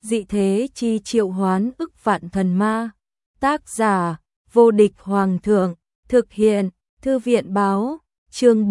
dị thế chi triệu hoán ức vạn thần ma. Tác giả, vô địch hoàng thượng, thực hiện, thư viện báo, chương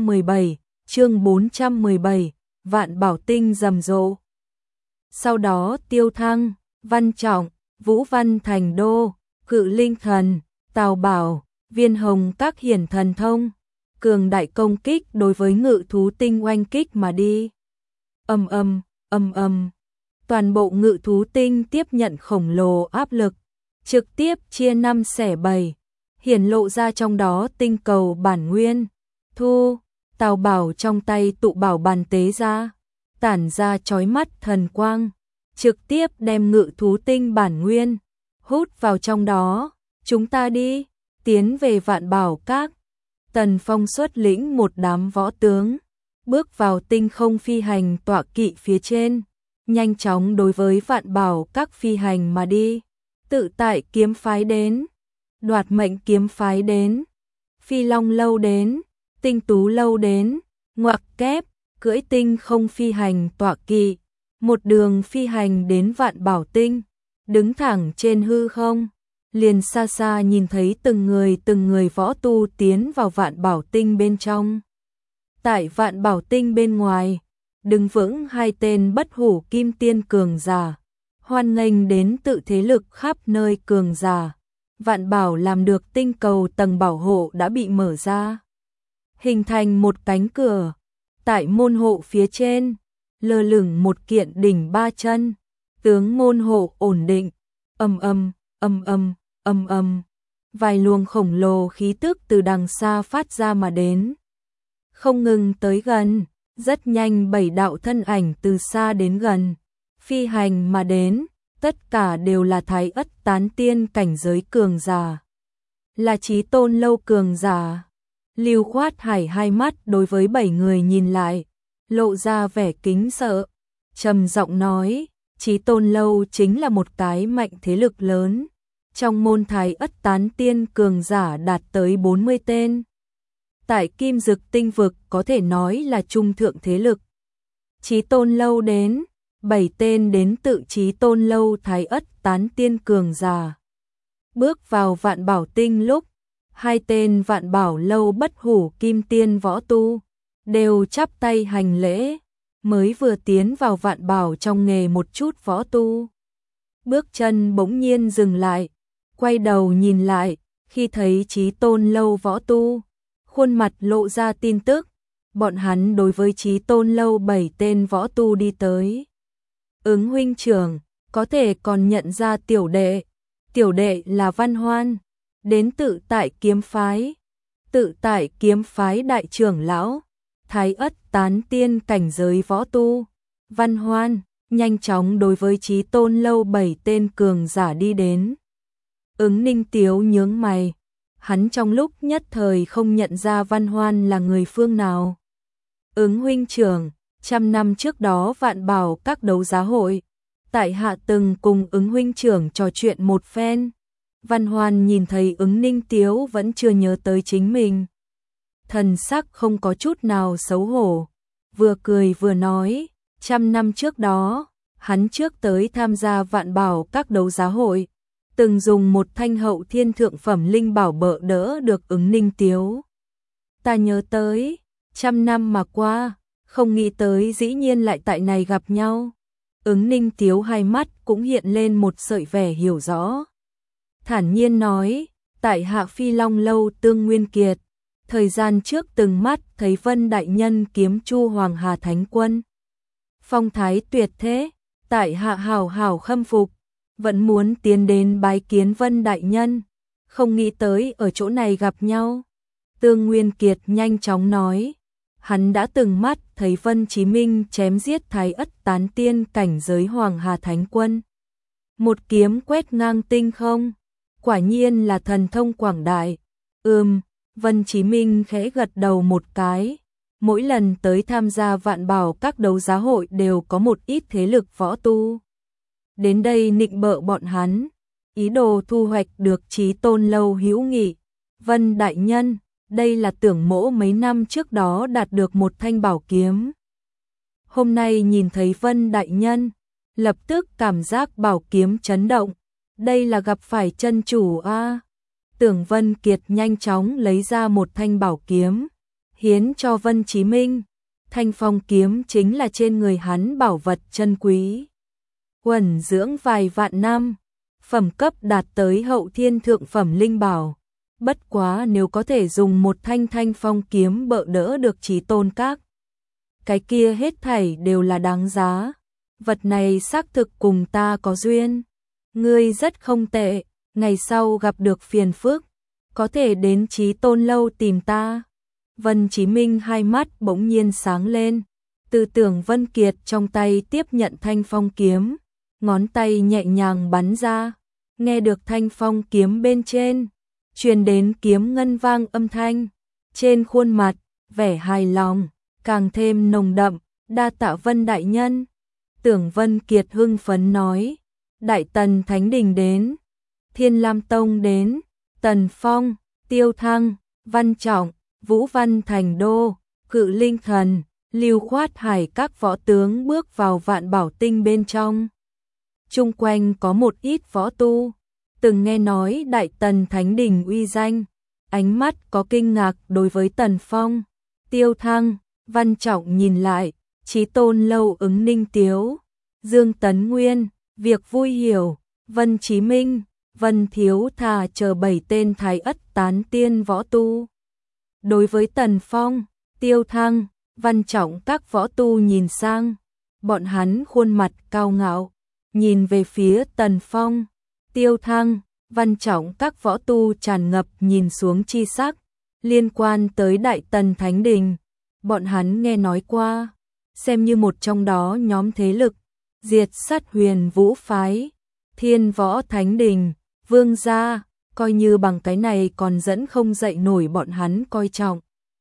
417, vạn bảo tinh rầm rộ. Sau đó Tiêu Thăng, Văn Trọng, Vũ Văn Thành Đô, Cự Linh Thần, Tào Bảo, Viên Hồng các hiển thần thông, cường đại công kích đối với ngự thú tinh oanh kích mà đi. Ầm ầm, toàn bộ ngự thú tinh tiếp nhận khổng lồ áp lực, trực tiếp chia 5 xẻ 7, hiển lộ ra trong đó tinh cầu bản nguyên. Thu, Tào Bảo trong tay tụ bảo bàn tế ra, tản ra chói mắt thần quang, trực tiếp đem ngự thú tinh bản nguyên hút vào trong đó. Chúng ta đi, tiến về Vạn Bảo Các. Tần Phong xuất lĩnh một đám võ tướng, bước vào tinh không phi hành tọa kỵ phía trên, nhanh chóng đối với Vạn Bảo Các phi hành mà đi. Tự tại kiếm phái đến, đoạt mệnh kiếm phái đến, Phi Long lâu đến, Tinh Tú lâu đến, ngoặc kép, cưỡi tinh không phi hành tọa kỵ, một đường phi hành đến Vạn Bảo Tinh, đứng thẳng trên hư không, liền xa xa nhìn thấy từng người võ tu tiến vào Vạn Bảo Tinh bên trong. Tại Vạn Bảo Tinh bên ngoài, đứng vững 2 tên bất hủ kim tiên cường giả, hoan nghênh đến tự thế lực khắp nơi cường giả. Vạn Bảo làm được tinh cầu tầng bảo hộ đã bị mở ra, hình thành một cánh cửa. Tại môn hộ phía trên, lơ lửng một kiện đỉnh 3 chân, tướng môn hộ ổn định. Ầm, vài luồng khổng lồ khí tức từ đằng xa phát ra mà đến, không ngừng tới gần. Rất nhanh 7 đạo thân ảnh từ xa đến gần, phi hành mà đến, tất cả đều là Thái Ất tán tiên cảnh giới cường giả, là Chí Tôn lâu cường giả. Lưu Khoát Hải hai mắt đối với 7 người nhìn lại, lộ ra vẻ kính sợ, trầm giọng nói, Chí Tôn lâu chính là một cái mạnh thế lực lớn, trong môn Thái Ất tán tiên cường giả đạt tới 40 tên. Tại Kim Dực tinh vực có thể nói là trung thượng thế lực. Chí Tôn lâu đến, 7 tên đến tự Chí Tôn lâu Thái Ất tán tiên cường giả. Bước vào Vạn Bảo Tinh lúc, 2 tên Vạn Bảo lâu bất hủ kim tiên võ tu đều chắp tay hành lễ, mới vừa tiến vào Vạn Bảo trong nghề một chút võ tu. Bước chân bỗng nhiên dừng lại, quay đầu nhìn lại, khi thấy Chí Tôn lâu võ tu, khuôn mặt lộ ra tin tức, bọn hắn đối với Chí Tôn lâu 7 tên võ tu đi tới. Ứng huynh trưởng, có thể còn nhận ra tiểu đệ là Văn Hoan, đến tự tại kiếm phái đại trưởng lão, Thái Ất tán tiên cảnh giới võ tu. Văn Hoan nhanh chóng đối với Chí Tôn lâu 7 tên cường giả đi đến. Ứng Ninh Tiếu nhướng mày, hắn trong lúc nhất thời không nhận ra Văn Hoan là người phương nào. Ứng huynh trưởng, 100 năm trước đó Vạn Bảo các đấu giá hội, tại hạ từng cùng Ứng huynh trưởng trò chuyện một phen. Văn Hoan nhìn thấy Ứng Ninh Tiếu vẫn chưa nhớ tới chính mình, thần sắc không có chút nào xấu hổ, vừa cười vừa nói, 100 năm trước đó, hắn trước tới tham gia Vạn Bảo các đấu giá hội, từng dùng một thanh hậu thiên thượng phẩm linh bảo bợ đỡ được Ứng Ninh Tiếu. Ta nhớ tới, 100 năm mà qua, không nghĩ tới dĩ nhiên lại tại này gặp nhau. Ứng Ninh Tiếu hai mắt cũng hiện lên một sợi vẻ hiểu rõ, thản nhiên nói, tại hạ Phi Long lâu Tương Nguyên Kiệt, thời gian trước từng mắt thấy Vân đại nhân kiếm Chu Hoàng Hà Thánh Quân, phong thái tuyệt thế, tại hạ hào khâm phục, vẫn muốn tiến đến bái kiến Vân đại nhân, không nghĩ tới ở chỗ này gặp nhau. Tương Nguyên Kiệt nhanh chóng nói, hắn đã từng mắt thấy Vân Chí Minh chém giết Thái Ất tán tiên cảnh giới Hoàng Hà Thánh Quân, một kiếm quét ngang tinh không, quả nhiên là thần thông quảng đại. Vân Chí Minh khẽ gật đầu một cái, mỗi lần tới tham gia Vạn Bảo các đấu giá hội đều có một ít thế lực võ tu đến đây nịnh bợ bọn hắn, ý đồ thu hoạch được Chí Tôn lâu hữu nghị. Vân đại nhân, đây là Tưởng mỗ mấy năm trước đó đạt được một thanh bảo kiếm. Hôm nay nhìn thấy Vân đại nhân, lập tức cảm giác bảo kiếm chấn động. Đây là gặp phải chân chủ a. Tưởng Vân Kiệt nhanh chóng lấy ra một thanh bảo kiếm, hiến cho Vân Chí Minh. Thanh phong kiếm chính là trên người hắn bảo vật chân quý, uẩn dưỡng vài vạn năm, phẩm cấp đạt tới hậu thiên thượng phẩm linh bảo. Bất quá nếu có thể dùng một thanh phong kiếm bợ đỡ được Chí Tôn Các, cái kia hết thảy đều là đáng giá. Vật này xác thực cùng ta có duyên. Ngươi rất không tệ, ngày sau gặp được phiền phức, có thể đến Chí Tôn lâu tìm ta. Vân Chí Minh hai mắt bỗng nhiên sáng lên, từ Tưởng Vân Kiệt trong tay tiếp nhận thanh phong kiếm, ngón tay nhẹ nhàng bắn ra, nghe được thanh phong kiếm bên trên truyền đến kiếm ngân vang âm thanh, trên khuôn mặt vẻ hài lòng càng thêm nồng đậm. Đa tạ Vân đại nhân. Tưởng Vân Kiệt hưng phấn nói, Đại Tần Thánh Đình đến, Thiên Lam Tông đến, Tần Phong, Tiêu Thăng, Văn Trọng, Vũ Văn Thành Đô, Cự Linh Thần, Lưu Khoát Hải các võ tướng bước vào Vạn Bảo Tinh bên trong. Chung quanh có một ít võ tu, từng nghe nói Đại Tần Thánh Đình uy danh, ánh mắt có kinh ngạc đối với Tần Phong, Tiêu Thăng, Văn Trọng nhìn lại, Chí Tôn lâu ứng Ninh Tiếu, Dương Tấn Nguyên, Việc Vui Hiểu, Vân Chí Minh, Vân Thiếu Thà chờ 7 tên Thái Ất tán tiên võ tu. Đối với Tần Phong, Tiêu Thăng, Văn Trọng các võ tu nhìn sang, bọn hắn khuôn mặt cao ngạo, nhìn về phía Tần Phong, Tiêu Thăng, Văn Trọng các võ tu tràn ngập nhìn xuống chi sắc, liên quan tới Đại Tần Thánh Đình, bọn hắn nghe nói qua, xem như một trong đó nhóm thế lực, diệt sát Huyền Vũ phái, Thiên Võ Thánh Đình, Vương gia, coi như bằng cái này còn dẫn không dậy nổi bọn hắn coi trọng,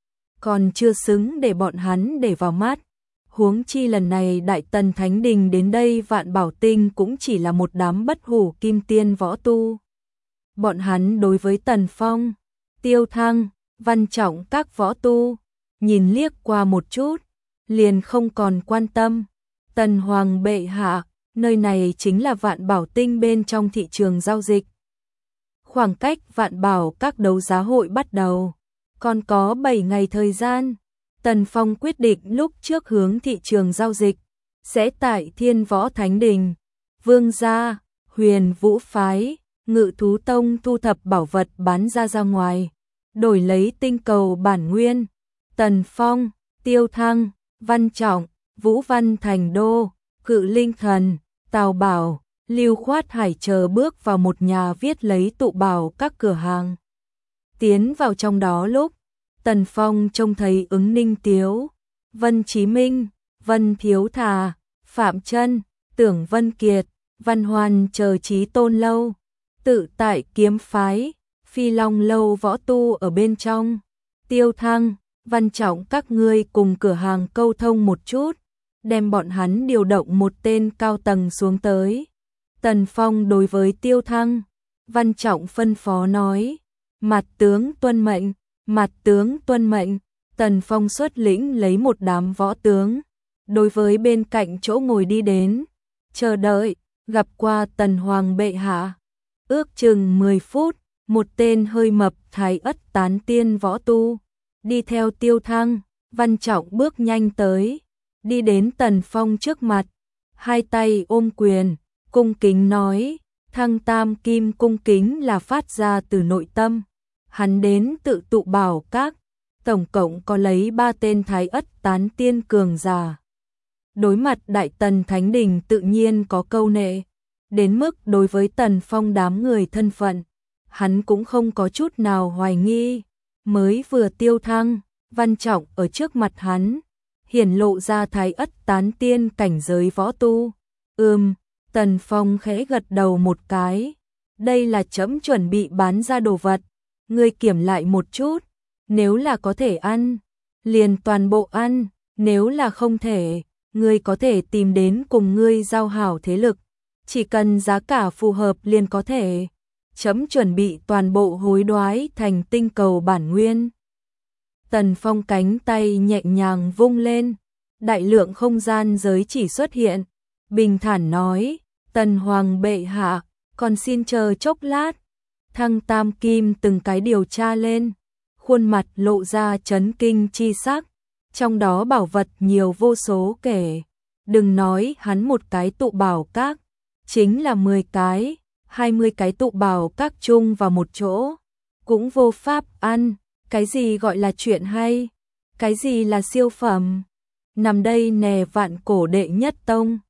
còn chưa xứng để bọn hắn để vào mắt. Huống chi lần này Đại Tần Thánh Đình đến đây Vạn Bảo Tinh cũng chỉ là một đám bất hủ kim tiên võ tu. Bọn hắn đối với Tần Phong, Tiêu Thăng, Văn Trọng các võ tu, nhìn liếc qua một chút, liền không còn quan tâm. Tần Hoàng bệ hạ, nơi này chính là Vạn Bảo Tinh bên trong thị trường giao dịch. Khoảng cách Vạn Bảo các đấu giá hội bắt đầu, còn có 7 ngày thời gian. Tần Phong quyết định lúc trước hướng thị trường giao dịch, sẽ tại Thiên Võ Thánh Đình, Vương gia, Huyền Vũ phái, Ngự Thú Tông thu thập bảo vật bán ra ngoài, đổi lấy tinh cầu bản nguyên. Tần Phong, Tiêu Thăng, Văn Trọng, Vũ Văn Thành Đô, Cự Linh Thần, Tào Bảo, Lưu Khoát Hải chờ bước vào một nhà viết lấy tụ bảo các cửa hàng. Tiến vào trong đó lúc Tần Phong trông thấy ứng Ninh Tiếu, Vân Chí Minh, Vân Thiếu Thà, Phạm Chân, Tưởng Vân Kiệt, Văn Hoan chờ Chí Tôn lâu, Tự Tại kiếm phái, Phi Long lâu võ tu ở bên trong. Tiêu Thăng, Văn Trọng các ngươi cùng cửa hàng câu thông một chút, đem bọn hắn điều động một tên cao tầng xuống tới. Tần Phong đối với Tiêu Thăng, Văn Trọng phân phó nói, mặt tướng tuân mệnh. Mặt tướng tuân mệnh. Tần Phong xuất lĩnh lấy một đám võ tướng, đối với bên cạnh chỗ ngồi đi đến, chờ đợi, gặp qua Tần Hoàng bệ hạ. Ước chừng 10 phút, một tên hơi mập Thái Ất tán tiên võ tu, đi theo Tiêu Thăng, Văn Trọng bước nhanh tới, đi đến Tần Phong trước mặt, hai tay ôm quyền, cung kính nói, Thăng Tam Kim cung kính là phát ra từ nội tâm. Hắn đến tự tụ bảo các, tổng cộng có lấy 3 tên Thái Ất tán tiên cường giả. Đối mặt Đại Tần Thánh Đình tự nhiên có câu nệ, đến mức đối với Tần Phong đám người thân phận, hắn cũng không có chút nào hoài nghi. Mới vừa Tiêu Thăng, Văn Trọng ở trước mặt hắn, hiển lộ ra Thái Ất tán tiên cảnh giới võ tu. Tần Phong khẽ gật đầu một cái, đây là trẫm chuẩn bị bán ra đồ vật. Ngươi kiểm lại một chút, nếu là có thể ăn, liền toàn bộ ăn, nếu là không thể, ngươi có thể tìm đến cùng ngươi giao hảo thế lực, chỉ cần giá cả phù hợp liền có thể. Trẫm chuẩn bị toàn bộ hối đoái thành tinh cầu bản nguyên. Tần Phong cánh tay nhẹ nhàng vung lên, đại lượng không gian giới chỉ xuất hiện, bình thản nói, Tần Hoàng bệ hạ, còn xin chờ chốc lát. Thăng Tam Kim từng cái điều tra lên, khuôn mặt lộ ra chấn kinh chi sắc, trong đó bảo vật nhiều vô số kể. Đừng nói hắn một cái tụ bảo các, chính là 10 cái, 20 cái tụ bảo các chung vào một chỗ, cũng vô pháp ăn. Cái gì gọi là chuyện hay, cái gì là siêu phẩm. Nằm đây nè, vạn cổ đệ nhất tông,